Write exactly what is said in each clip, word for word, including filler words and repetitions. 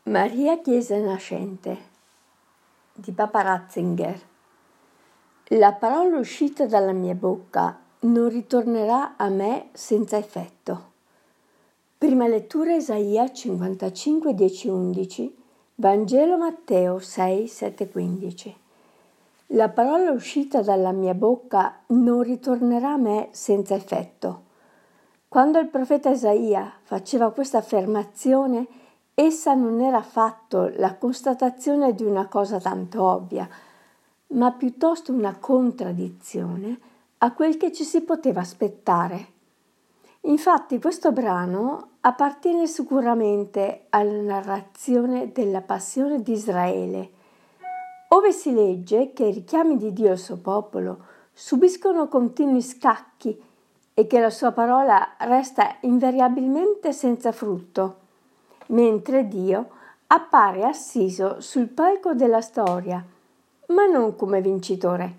Maria Chiesa Nascente di Papa Ratzinger. La parola uscita dalla mia bocca non ritornerà a me senza effetto. Prima lettura Isaia cinquantacinque, dieci, undici, Vangelo Matteo sei, sette, quindici. La parola uscita dalla mia bocca non ritornerà a me senza effetto. Quando il profeta Isaia faceva questa affermazione, essa non era affatto la constatazione di una cosa tanto ovvia, ma piuttosto una contraddizione a quel che ci si poteva aspettare. Infatti questo brano appartiene sicuramente alla narrazione della passione di Israele, ove si legge che i richiami di Dio al suo popolo subiscono continui scacchi e che la sua parola resta invariabilmente senza frutto, mentre Dio appare assiso sul palco della storia, ma non come vincitore.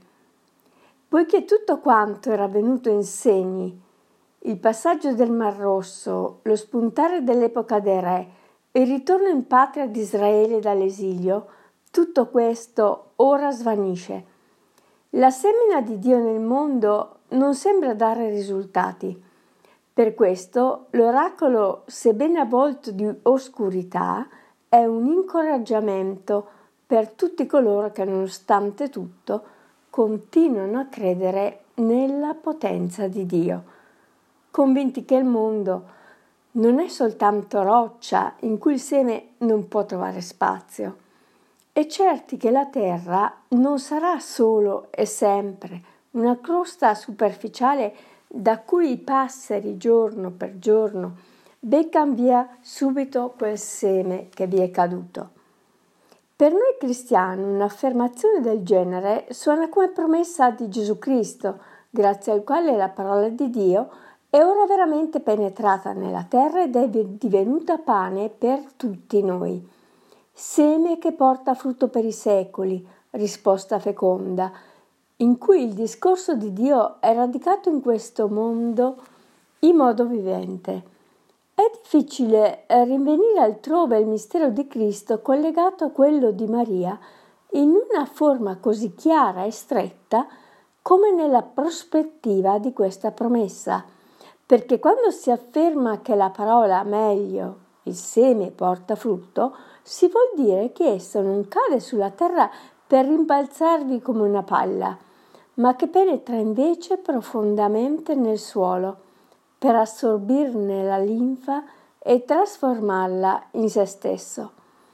Poiché tutto quanto era avvenuto in segni, il passaggio del Mar Rosso, lo spuntare dell'epoca dei re e il ritorno in patria di Israele dall'esilio, tutto questo ora svanisce. La semina di Dio nel mondo non sembra dare risultati. Per questo l'oracolo, sebbene avvolto di oscurità, è un incoraggiamento per tutti coloro che, nonostante tutto, continuano a credere nella potenza di Dio, convinti che il mondo non è soltanto roccia in cui il seme non può trovare spazio, e certi che la terra non sarà solo e sempre una crosta superficiale da cui i passeri giorno per giorno beccano via subito quel seme che vi è caduto. Per noi cristiani un'affermazione del genere suona come promessa di Gesù Cristo, grazie al quale la parola di Dio è ora veramente penetrata nella terra ed è divenuta pane per tutti noi. Seme che porta frutto per i secoli, risposta feconda, in cui il discorso di Dio è radicato in questo mondo in modo vivente. È difficile rinvenire altrove il mistero di Cristo collegato a quello di Maria in una forma così chiara e stretta come nella prospettiva di questa promessa, perché quando si afferma che la parola meglio, il seme, porta frutto, si vuol dire che esso non cade sulla terra per rimbalzarvi come una palla, ma che penetra invece profondamente nel suolo, per assorbirne la linfa e trasformarla in se stesso.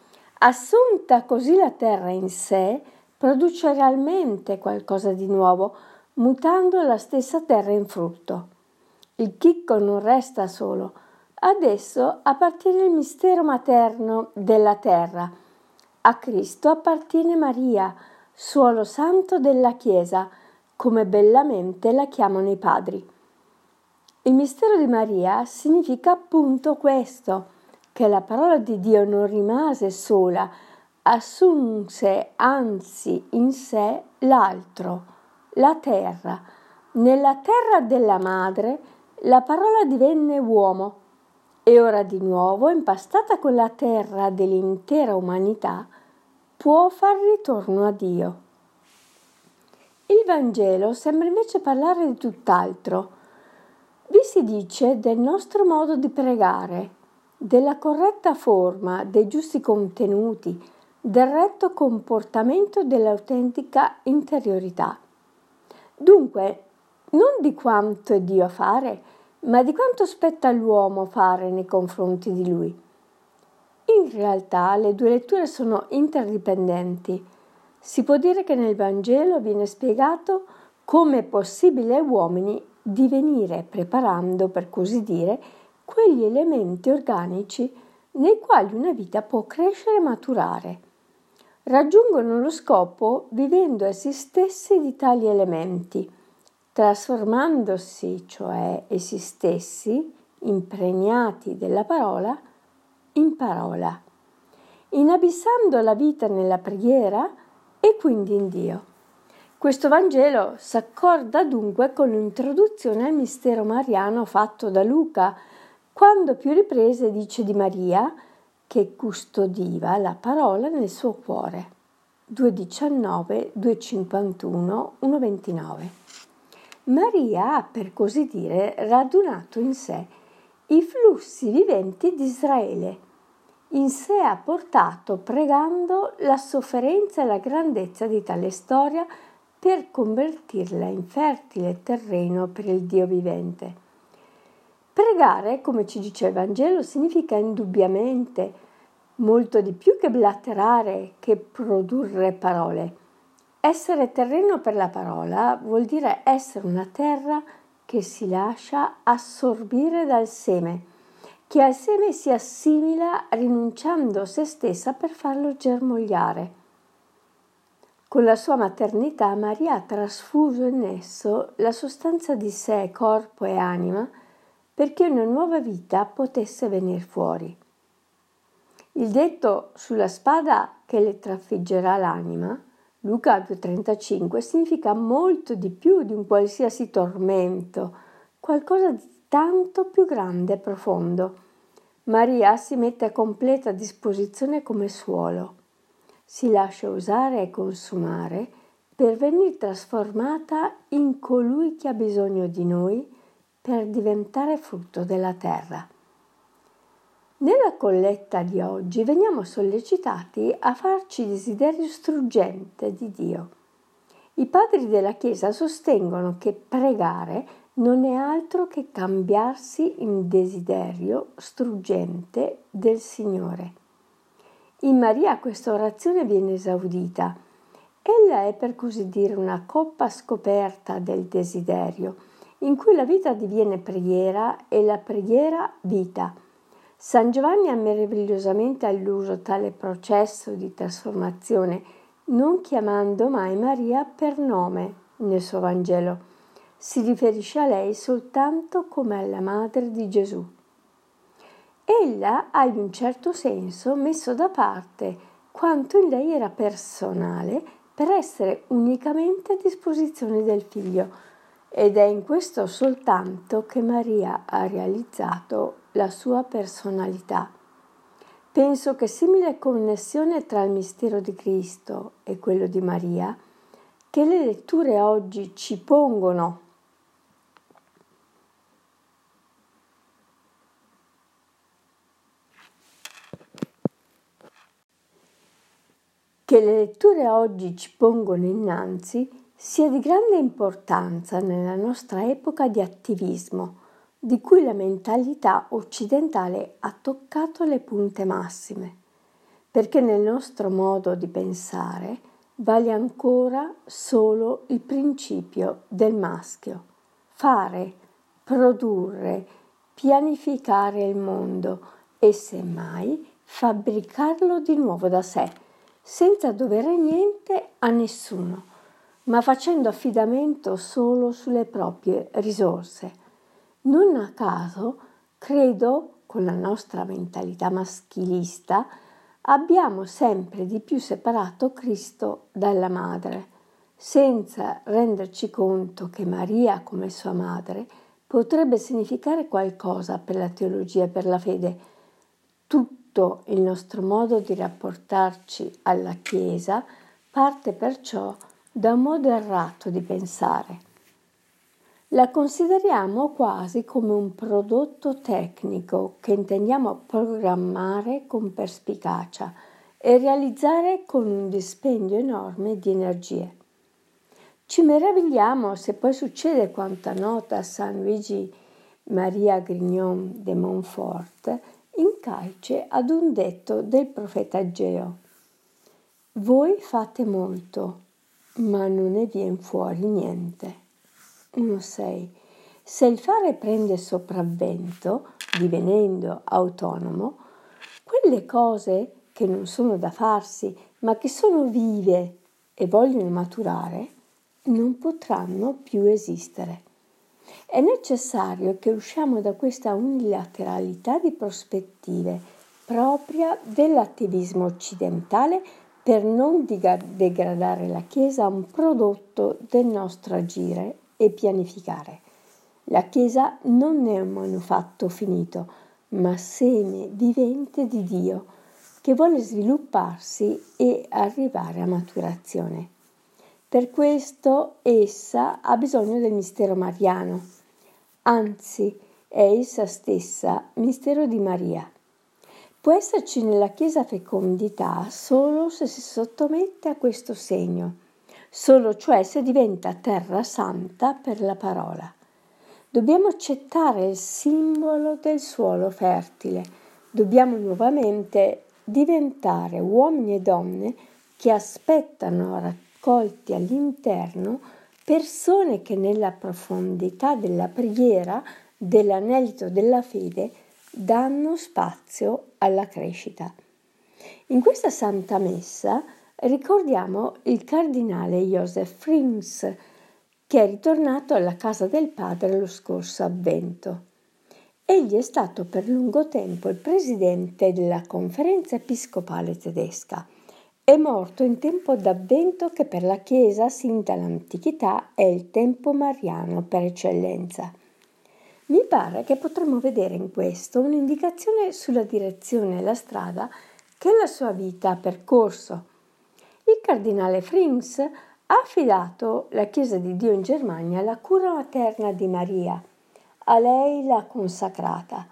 Assunta così la terra in sé, produce realmente qualcosa di nuovo, mutando la stessa terra in frutto. Il chicco non resta solo. Adesso appartiene il mistero materno della terra. A Cristo appartiene Maria, suolo santo della Chiesa, come bellamente la chiamano i padri. Il mistero di Maria significa appunto questo, che la parola di Dio non rimase sola, assunse anzi in sé l'altro, la terra. Nella terra della madre la parola divenne uomo e ora di nuovo, impastata con la terra dell'intera umanità, può far ritorno a Dio. Il Vangelo sembra invece parlare di tutt'altro. Vi si dice del nostro modo di pregare, della corretta forma, dei giusti contenuti, del retto comportamento e dell'autentica interiorità. Dunque, non di quanto è Dio a fare, ma di quanto spetta all'uomo fare nei confronti di Lui. In realtà le due letture sono interdipendenti. Si può dire che nel Vangelo viene spiegato come è possibile agli uomini divenire preparando, per così dire, quegli elementi organici nei quali una vita può crescere e maturare. Raggiungono lo scopo vivendo essi stessi di tali elementi, trasformandosi, cioè essi stessi, impregnati della parola, in parola, inabissando la vita nella preghiera e quindi in Dio. Questo Vangelo s'accorda dunque con l'introduzione al mistero mariano fatto da Luca, quando a più riprese dice di Maria che custodiva la parola nel suo cuore. due diciannove, due cinquantuno, uno ventinove. Maria ha, per così dire, radunato in sé i flussi viventi di Israele. In sé ha portato, pregando, la sofferenza e la grandezza di tale storia per convertirla in fertile terreno per il Dio vivente. Pregare, come ci dice il Vangelo, significa indubbiamente molto di più che blatterare, che produrre parole. Essere terreno per la parola vuol dire essere una terra che si lascia assorbire dal seme, che al seme si assimila rinunciando a se stessa per farlo germogliare. Con la sua maternità Maria ha trasfuso in esso la sostanza di sé, corpo e anima, perché una nuova vita potesse venir fuori. Il detto sulla spada che le trafiggerà l'anima, Luca due trentacinque, significa molto di più di un qualsiasi tormento, qualcosa di tanto più grande e profondo. Maria si mette a completa disposizione come suolo, si lascia usare e consumare per venire trasformata in colui che ha bisogno di noi per diventare frutto della terra. Nella colletta di oggi veniamo sollecitati a farci desiderio struggente di Dio. I padri della Chiesa sostengono che pregare non è altro che cambiarsi in desiderio struggente del Signore. In Maria questa orazione viene esaudita. Ella è, per così dire, una coppa scoperta del desiderio, in cui la vita diviene preghiera e la preghiera vita. San Giovanni ha meravigliosamente alluso tale processo di trasformazione, non chiamando mai Maria per nome nel suo Vangelo. Si riferisce a lei soltanto come alla madre di Gesù. Ella ha in un certo senso messo da parte quanto in lei era personale per essere unicamente a disposizione del Figlio, ed è in questo soltanto che Maria ha realizzato la sua personalità. Penso che simile connessione tra il mistero di Cristo e quello di Maria, che le letture oggi ci pongono che le letture oggi ci pongono innanzi sia di grande importanza nella nostra epoca di attivismo, di cui la mentalità occidentale ha toccato le punte massime, perché nel nostro modo di pensare vale ancora solo il principio del maschio: fare, produrre, pianificare il mondo e semmai fabbricarlo di nuovo da sé, senza dovere niente a nessuno, ma facendo affidamento solo sulle proprie risorse. Non a caso, credo, con la nostra mentalità maschilista, abbiamo sempre di più separato Cristo dalla madre, senza renderci conto che Maria, come sua madre, potrebbe significare qualcosa per la teologia e per la fede. Tutto il nostro modo di rapportarci alla Chiesa parte perciò da un modo errato di pensare. La consideriamo quasi come un prodotto tecnico che intendiamo programmare con perspicacia e realizzare con un dispendio enorme di energie. Ci meravigliamo se poi succede quanto nota San Luigi Maria Grignon de Montfort incalce ad un detto del profeta Ageo: voi fate molto, ma non ne vien fuori niente. uno sei. Se il fare prende sopravvento, divenendo autonomo, quelle cose che non sono da farsi, ma che sono vive e vogliono maturare, non potranno più esistere. È necessario che usciamo da questa unilateralità di prospettive propria dell'attivismo occidentale per non degradare la Chiesa a un prodotto del nostro agire e pianificare. La Chiesa non è un manufatto finito, ma seme vivente di Dio, che vuole svilupparsi e arrivare a maturazione. Per questo essa ha bisogno del mistero mariano, anzi è essa stessa mistero di Maria. Può esserci nella Chiesa fecondità solo se si sottomette a questo segno, solo cioè se diventa terra santa per la parola. Dobbiamo accettare il simbolo del suolo fertile, dobbiamo nuovamente diventare uomini e donne che aspettano raccolti all'interno persone che nella profondità della preghiera, dell'anelito della fede, danno spazio alla crescita. In questa Santa Messa ricordiamo il cardinale Joseph Frings, che è ritornato alla casa del padre lo scorso avvento. Egli è stato per lungo tempo il presidente della Conferenza Episcopale Tedesca. È morto in tempo d'avvento che per la Chiesa sin dall'antichità è il tempo mariano per eccellenza. Mi pare che potremmo vedere in questo un'indicazione sulla direzione e la strada che la sua vita ha percorso. Il cardinale Frings ha affidato la Chiesa di Dio in Germania alla cura materna di Maria. A lei l'ha consacrata.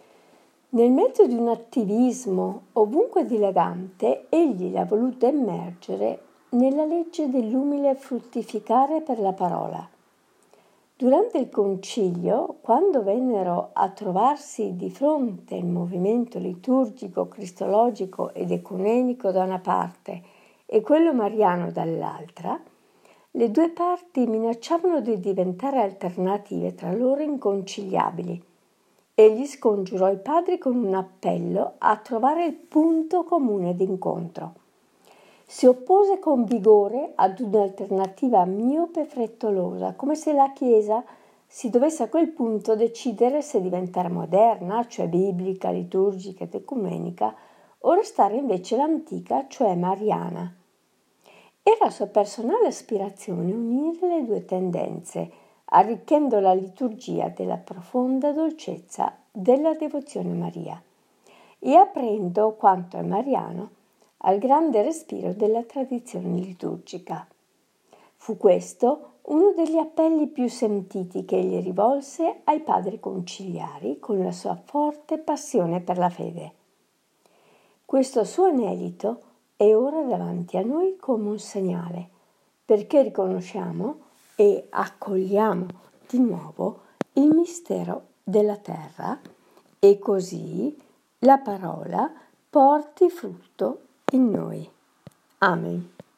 Nel mezzo di un attivismo ovunque dilagante, egli l'ha voluta immergere nella legge dell'umile fruttificare per la parola. Durante il concilio, quando vennero a trovarsi di fronte il movimento liturgico, cristologico ed ecumenico da una parte e quello mariano dall'altra, le due parti minacciavano di diventare alternative tra loro inconciliabili. Egli scongiurò i padri con un appello a trovare il punto comune d'incontro. Si oppose con vigore ad un'alternativa miope e frettolosa, come se la Chiesa si dovesse a quel punto decidere se diventare moderna, cioè biblica, liturgica ed ecumenica, o restare invece l'antica, cioè mariana. Era sua personale aspirazione unire le due tendenze, arricchendo la liturgia della profonda dolcezza della devozione a Maria e aprendo quanto è mariano al grande respiro della tradizione liturgica. Fu questo uno degli appelli più sentiti che egli rivolse ai padri conciliari con la sua forte passione per la fede. Questo suo anelito è ora davanti a noi come un segnale, perché riconosciamo e accogliamo di nuovo il mistero della terra e così la parola porti frutto in noi. Amen.